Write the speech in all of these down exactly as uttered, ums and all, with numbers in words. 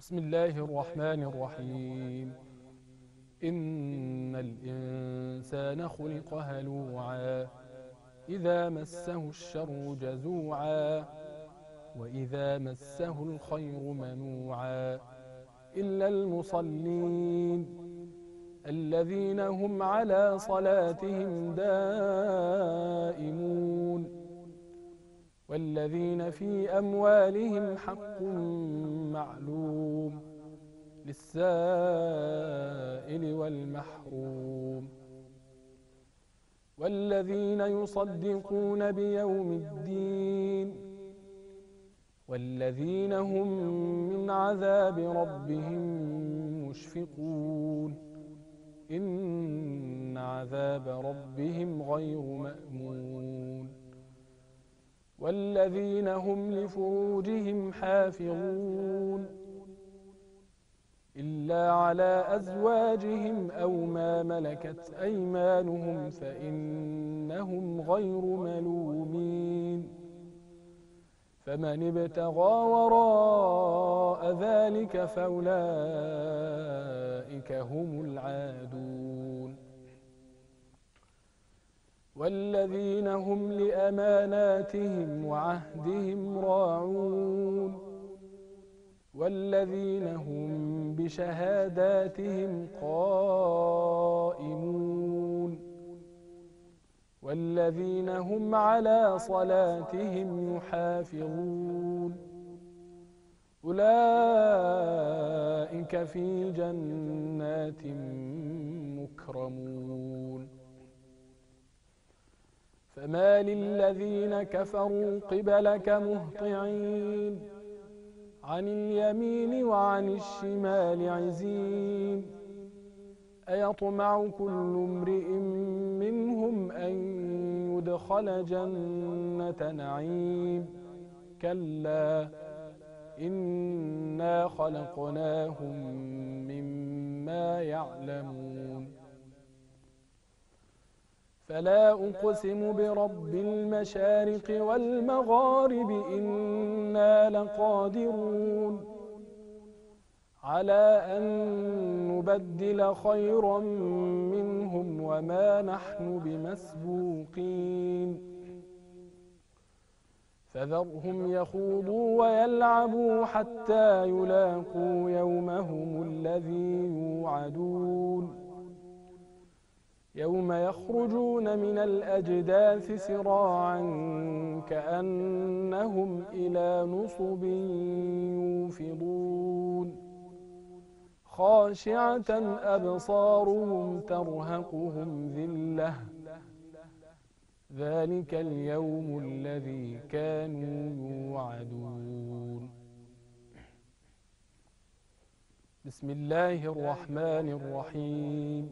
بسم الله الرحمن الرحيم. إن الإنسان خلق هلوعا إذا مسه الشر جزوعا وإذا مسه الخير منوعا إلا المصلين الذين هم على صلاتهم دائمون والذين في أموالهم حق معلوم للسائل والمحروم والذين يصدقون بيوم الدين والذين هم من عذاب ربهم مشفقون إن عذاب ربهم غير مأمون والذين هم لفروجهم حافظون إلا على أزواجهم أو ما ملكت أيمانهم فإنهم غير ملومين فمن ابتغى وراء ذلك فأولئك هم العادون والذين هم لأماناتهم وعهدهم راعون والذين هم بشهاداتهم قائمون والذين هم على صلاتهم يحافظون أولئك في جنات مكرمون فما للذين كفروا قبلك مهطعين عن اليمين وعن الشمال عزين أيطمع كل امرئ منهم أن يدخل جنة نعيم كلا إنا خلقناهم مما يعلمون فلا أقسم برب المشارق والمغارب إنا لقادرون على أن نبدل خيرا منهم وما نحن بمسبوقين فذرهم يخوضوا ويلعبوا حتى يلاقوا يومهم الذي يوعدون يوم يخرجون من الأجداث سراعا كأنهم إلى نصب يوفضون خاشعة أبصارهم ترهقهم ذلة ذلك اليوم الذي كانوا يوعدون. بسم الله الرحمن الرحيم.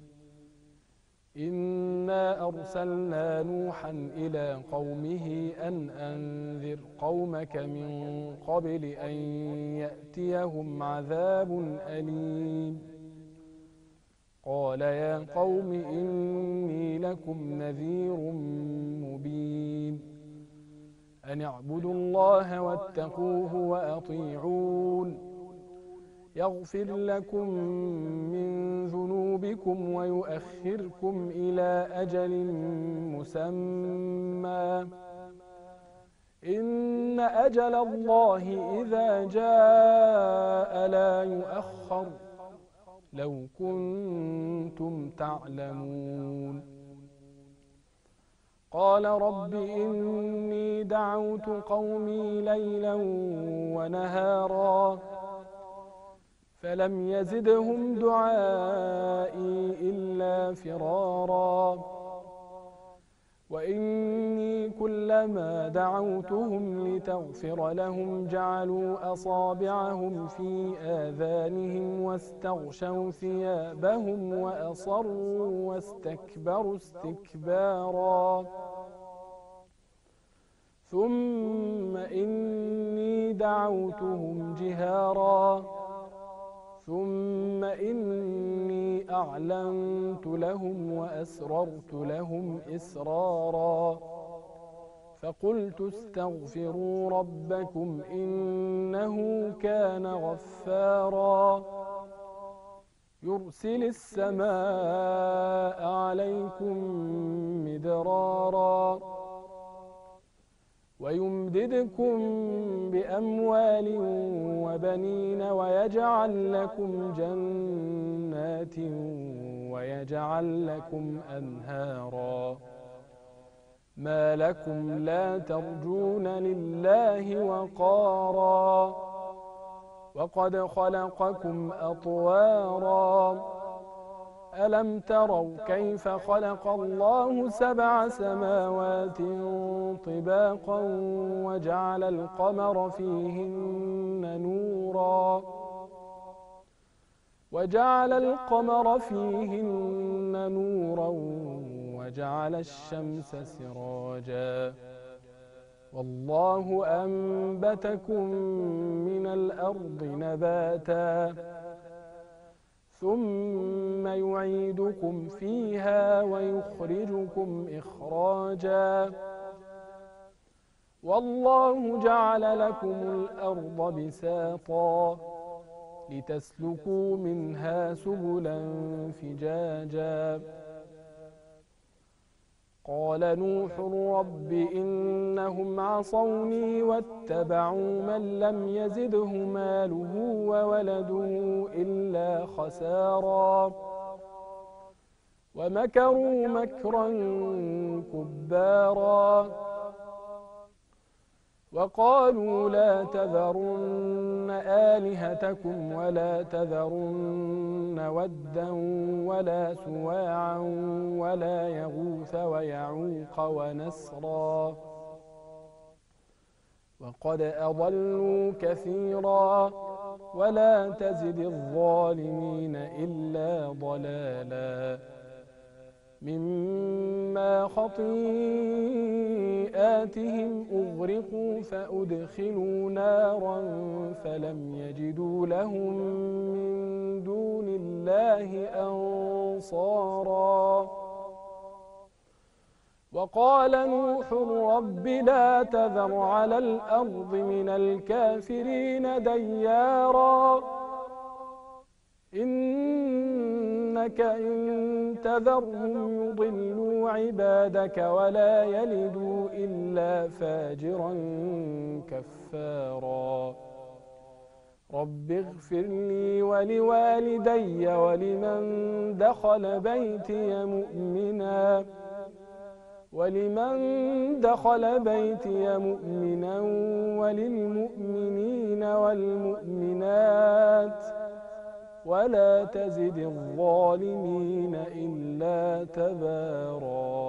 إنا أرسلنا نوحا إلى قومه أن أنذر قومك من قبل أن يأتيهم عذاب أليم قال يا قوم إني لكم نذير مبين أن اعبدوا الله واتقوه وأطيعون يغفر لكم من ذنوبكم ويؤخركم إلى أجل مسمى إن أجل الله إذا جاء لا يؤخر لو كنتم تعلمون قال رب إني دعوت قومي ليلا ونهارا فلم يزدهم دعائي إلا فرارا وإني كلما دعوتهم لتغفر لهم جعلوا أصابعهم في آذانهم واستغشوا ثيابهم وأصروا واستكبروا استكبارا ثم إني دعوتهم جهارا ثم إني أعلنت لهم وأسررت لهم إسرارا فقلت استغفروا ربكم إنه كان غفارا يرسل السماء عليكم مدرارا ويمددكم بأموال وبنين ويجعل لكم جنات ويجعل لكم أنهارا ما لكم لا ترجون لله وقارا وقد خلقكم أطوارا ألم تروا كيف خلق الله سبع سماوات طباقا وجعل القمر فيهن نورا وجعل القمر فيهن نورا وجعل الشمس سراجا والله أنبتكم من الأرض نباتا ثم يعيدكم فيها ويخرجكم إخراجا والله جعل لكم الأرض بساطا لتسلكوا منها سبلا فجاجا قال نوح رب إنهم عصوني واتبعوا من لم يزده ماله وولده إلا خسارا ومكروا مكرا كبارا وقالوا لا تذرن آلهتكم ولا تذرن ودا ولا سواعا ولا يغوث ويعوق ونسرا وقد أضلوا كثيرا ولا تزد الظالمين إلا ضلالا مما خطيئاتهم أغرقوا فأدخلوا نارا فلم يجدوا لهم من دون الله أنصارا وقال نوح رب لا تذر على الأرض من الكافرين ديارا إنك إن تذرهم يضلوا عبادك ولا يلدوا إلا فاجرا كفارا رب اغفر لي ولوالدي ولمن دخل بيتي مؤمنا ولمن دخل بيتي مؤمنا وللمؤمنين والمؤمنات ولا تزد الظالمين إلا تبارا